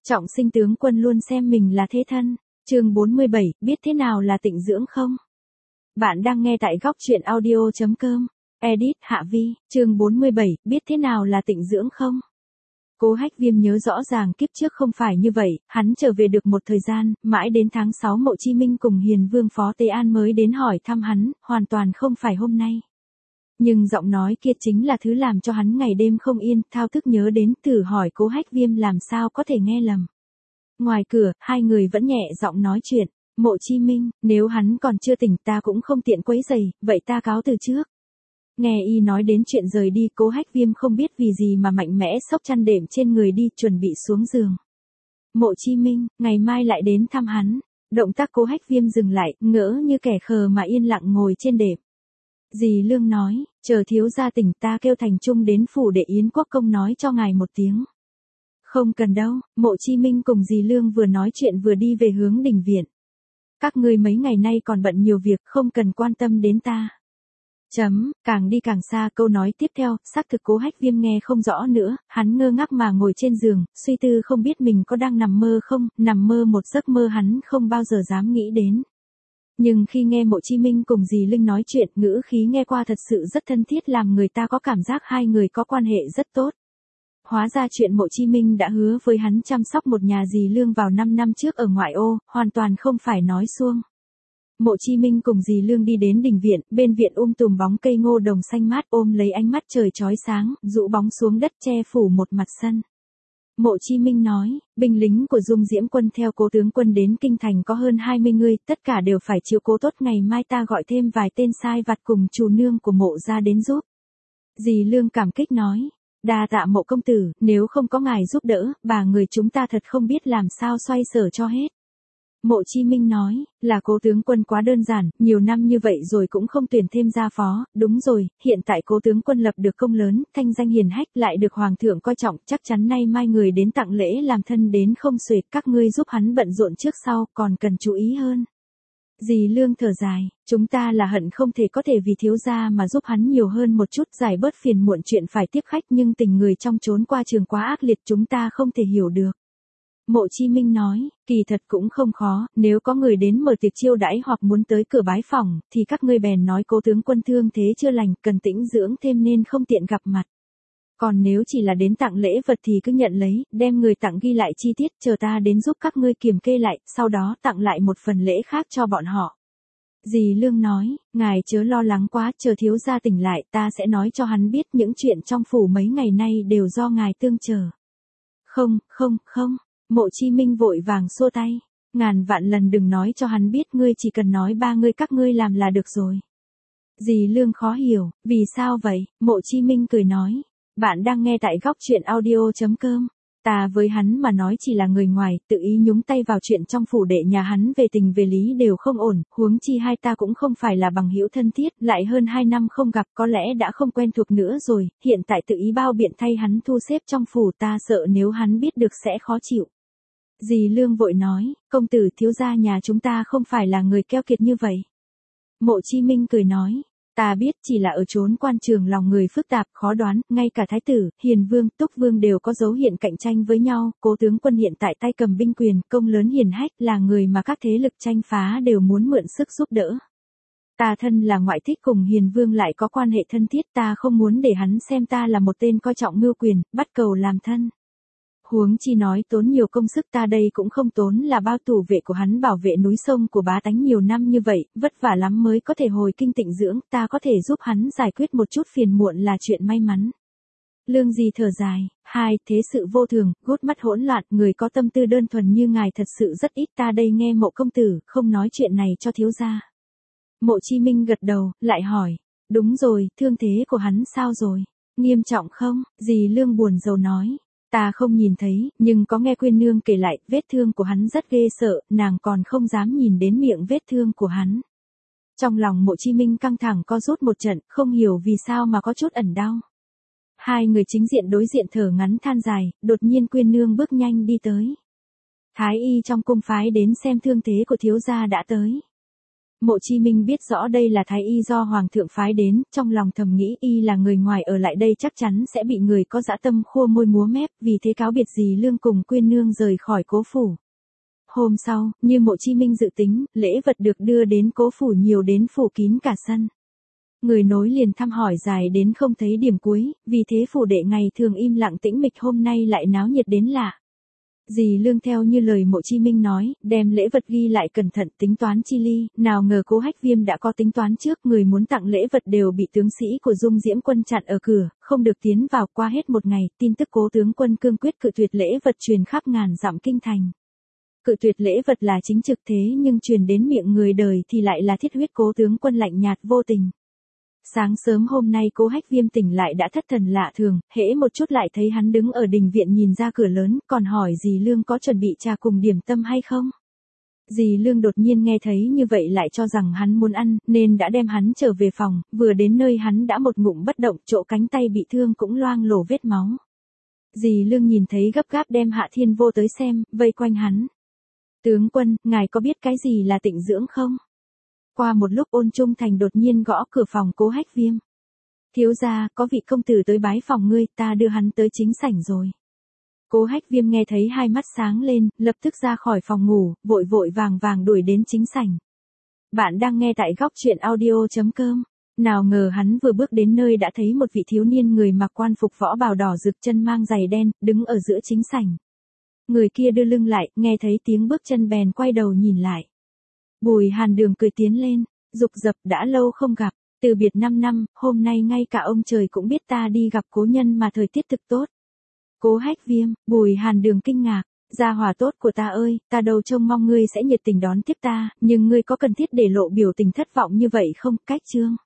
Trọng Sinh tướng quân luôn xem mình là thế thân. Chương 47, biết thế nào là tịnh dưỡng không? Bạn đang nghe tại góc truyện audio.com. Edit Hạ Vi, chương 47, biết thế nào là tịnh dưỡng không? Cố Hách Viêm nhớ rõ ràng kiếp trước không phải như vậy, hắn trở về được một thời gian, mãi đến tháng 6 Mộ Chi Minh cùng Hiền Vương Phó Tế An mới đến hỏi thăm hắn, hoàn toàn không phải hôm nay. Nhưng giọng nói kia chính là thứ làm cho hắn ngày đêm không yên, thao thức nhớ đến, thử hỏi Cố Hách Viêm làm sao có thể nghe lầm. Ngoài cửa, hai người vẫn nhẹ giọng nói chuyện. Mộ Chi Minh, nếu hắn còn chưa tỉnh ta cũng không tiện quấy rầy, vậy ta cáo từ trước. Nghe y nói đến chuyện rời đi, Cố Hách Viêm không biết vì gì mà mạnh mẽ xốc chăn đệm trên người đi, chuẩn bị xuống giường. Mộ Chi Minh, ngày mai lại đến thăm hắn. Động tác Cố Hách Viêm dừng lại, ngỡ như kẻ khờ mà yên lặng ngồi trên đệm. Dì Lương nói, chờ thiếu gia tỉnh ta kêu Thành Trung đến phủ để Yến Quốc Công nói cho ngài một tiếng. Không cần đâu, Mộ Chi Minh cùng dì Lương vừa nói chuyện vừa đi về hướng đình viện. Các ngươi mấy ngày nay còn bận nhiều việc, không cần quan tâm đến ta. Càng đi càng xa, câu nói tiếp theo, xác thực Cố Hách Viêm nghe không rõ nữa, hắn ngơ ngác mà ngồi trên giường, suy tư không biết mình có đang nằm mơ không, nằm mơ một giấc mơ hắn không bao giờ dám nghĩ đến. Nhưng khi nghe Mộ Chi Minh cùng dì Linh nói chuyện, ngữ khí nghe qua thật sự rất thân thiết, làm người ta có cảm giác hai người có quan hệ rất tốt. Hóa ra chuyện Mộ Chi Minh đã hứa với hắn chăm sóc một nhà dì Lương vào 5 năm trước ở ngoại ô, hoàn toàn không phải nói suông. Mộ Chi Minh cùng dì Lương đi đến đình viện, bên viện tùm bóng cây ngô đồng xanh mát, ôm lấy ánh mắt trời chói sáng, rũ bóng xuống đất che phủ một mặt sân. Mộ Chi Minh nói, binh lính của Dung Diễm quân theo Cố tướng quân đến kinh thành có hơn 20 người, tất cả đều phải chiếu cố tốt, ngày mai ta gọi thêm vài tên sai vặt cùng chủ nương của Mộ ra đến giúp. Dì Lương cảm kích nói, đa tạ Mộ công tử, nếu không có ngài giúp đỡ, bà người chúng ta thật không biết làm sao xoay sở cho hết. Mộ Chi Minh nói, là Cố tướng quân quá đơn giản, nhiều năm như vậy rồi cũng không tuyển thêm gia phó, đúng rồi, hiện tại Cố tướng quân lập được công lớn, thanh danh hiển hách, lại được hoàng thượng coi trọng, chắc chắn nay mai người đến tặng lễ làm thân đến không xuể, các ngươi giúp hắn bận rộn trước sau, còn cần chú ý hơn. Dì Lương thở dài, chúng ta là hận không thể có thể vì thiếu gia mà giúp hắn nhiều hơn một chút, giải bớt phiền muộn chuyện phải tiếp khách, nhưng tình người trong chốn qua trường quá ác liệt, chúng ta không thể hiểu được. Mộ Chi Minh nói, kỳ thật cũng không khó, nếu có người đến mở tiệc chiêu đãi hoặc muốn tới cửa bái phỏng, thì các ngươi bèn nói Cố tướng quân thương thế chưa lành, cần tĩnh dưỡng thêm nên không tiện gặp mặt. Còn nếu chỉ là đến tặng lễ vật thì cứ nhận lấy, đem người tặng ghi lại chi tiết, chờ ta đến giúp các ngươi kiểm kê lại, sau đó tặng lại một phần lễ khác cho bọn họ. Dì Lương nói, ngài chớ lo lắng quá, chờ thiếu gia tỉnh lại, ta sẽ nói cho hắn biết những chuyện trong phủ mấy ngày nay đều do ngài tương chờ. Không. Mộ Chi Minh vội vàng xua tay. Ngàn vạn lần đừng nói cho hắn biết, ngươi chỉ cần nói ba ngươi các ngươi làm là được rồi. Dì Lương khó hiểu, vì sao vậy? Mộ Chi Minh cười nói. Bạn đang nghe tại góc truyện audio.com. Ta với hắn mà nói chỉ là người ngoài, tự ý nhúng tay vào chuyện trong phủ đệ nhà hắn, về tình về lý đều không ổn, huống chi hai ta cũng không phải là bằng hữu thân thiết, lại hơn 2 năm không gặp, có lẽ đã không quen thuộc nữa rồi, hiện tại tự ý bao biện thay hắn thu xếp trong phủ, ta sợ nếu hắn biết được sẽ khó chịu. Dì Lương vội nói, công tử, thiếu gia nhà chúng ta không phải là người keo kiệt như vậy. Mộ Chi Minh cười nói, ta biết, chỉ là ở chốn quan trường lòng người phức tạp, khó đoán, ngay cả thái tử, Hiền Vương, Túc Vương đều có dấu hiện cạnh tranh với nhau, Cố tướng quân hiện tại tay cầm binh quyền, công lớn hiển hách, là người mà các thế lực tranh phá đều muốn mượn sức giúp đỡ. Ta thân là ngoại thích cùng Hiền Vương lại có quan hệ thân thiết, ta không muốn để hắn xem ta là một tên coi trọng mưu quyền, bắt cầu làm thân. Huống chi nói tốn nhiều công sức, ta đây cũng không tốn là bao, thủ vệ của hắn bảo vệ núi sông của bá tánh nhiều năm như vậy, vất vả lắm mới có thể hồi kinh tịnh dưỡng, ta có thể giúp hắn giải quyết một chút phiền muộn là chuyện may mắn. Lương Di thở dài, thế sự vô thường, gút mắt hỗn loạn, người có tâm tư đơn thuần như ngài thật sự rất ít, ta đây nghe Mộ công tử, không nói chuyện này cho thiếu gia. Mộ Chi Minh gật đầu, lại hỏi, đúng rồi, thương thế của hắn sao rồi, nghiêm trọng không? Dì Lương buồn rầu nói. Ta không nhìn thấy, nhưng có nghe Quyên nương kể lại, vết thương của hắn rất ghê sợ, nàng còn không dám nhìn đến miệng vết thương của hắn. Trong lòng Mộ Chi Minh căng thẳng co rút một trận, không hiểu vì sao mà có chút ẩn đau. Hai người chính diện đối diện thở ngắn than dài, đột nhiên Quyên nương bước nhanh đi tới. Thái y trong cung phái đến xem thương thế của thiếu gia đã tới. Mộ Chí Minh biết rõ đây là thái y do hoàng thượng phái đến, trong lòng thầm nghĩ y là người ngoài ở lại đây chắc chắn sẽ bị người có dã tâm khua môi múa mép, vì thế cáo biệt dì Lương cùng Quyên Nương rời khỏi Cố phủ. Hôm sau, như Mộ Chí Minh dự tính, lễ vật được đưa đến Cố phủ nhiều đến phủ kín cả sân. Người nối liền thăm hỏi dài đến không thấy điểm cuối, vì thế phủ đệ ngày thường im lặng tĩnh mịch hôm nay lại náo nhiệt đến lạ. Dì Lương theo như lời Mộ Chí Minh nói, đem lễ vật ghi lại cẩn thận tính toán chi ly, nào ngờ Cố Hách Viêm đã có tính toán trước, người muốn tặng lễ vật đều bị tướng sĩ của Dung Diễm Quân chặn ở cửa, không được tiến vào. Qua hết một ngày, tin tức Cố tướng quân cương quyết cự tuyệt lễ vật truyền khắp ngàn dặm kinh thành. Cự tuyệt lễ vật là chính trực thế nhưng truyền đến miệng người đời thì lại là thiết huyết Cố tướng quân lạnh nhạt vô tình. Sáng sớm hôm nay Cố Hách Viêm tỉnh lại đã thất thần lạ thường, hễ một chút lại thấy hắn đứng ở đình viện nhìn ra cửa lớn, còn hỏi dì Lương có chuẩn bị trà cùng điểm tâm hay không. Dì Lương đột nhiên nghe thấy như vậy lại cho rằng hắn muốn ăn, nên đã đem hắn trở về phòng, vừa đến nơi hắn đã một ngụm bất động, chỗ cánh tay bị thương cũng loang lổ vết máu. Dì Lương nhìn thấy gấp gáp đem Hạ Thiên Vô tới xem, vây quanh hắn. Tướng quân, ngài có biết cái gì là tịnh dưỡng không? Qua một lúc Ôn Trung Thành đột nhiên gõ cửa phòng Cố Hách Viêm. Thiếu gia, có vị công tử tới bái phòng ngươi, ta đưa hắn tới chính sảnh rồi. Cố Hách Viêm nghe thấy hai mắt sáng lên, lập tức ra khỏi phòng ngủ, vội vội vàng vàng đuổi đến chính sảnh. Bạn đang nghe tại góc truyện audio.com. Nào ngờ hắn vừa bước đến nơi đã thấy một vị thiếu niên người mặc quan phục võ bào đỏ rực chân mang giày đen, đứng ở giữa chính sảnh. Người kia đưa lưng lại, nghe thấy tiếng bước chân bèn quay đầu nhìn lại. Bùi Hàn Đường cười tiến lên, dục dập đã lâu không gặp, từ biệt 5 năm, hôm nay ngay cả ông trời cũng biết ta đi gặp cố nhân mà thời tiết thực tốt. Cố Hách Viêm, Bùi Hàn Đường kinh ngạc, gia hỏa tốt của ta ơi, ta đâu trông mong ngươi sẽ nhiệt tình đón tiếp ta, nhưng ngươi có cần thiết để lộ biểu tình thất vọng như vậy không, cách chương.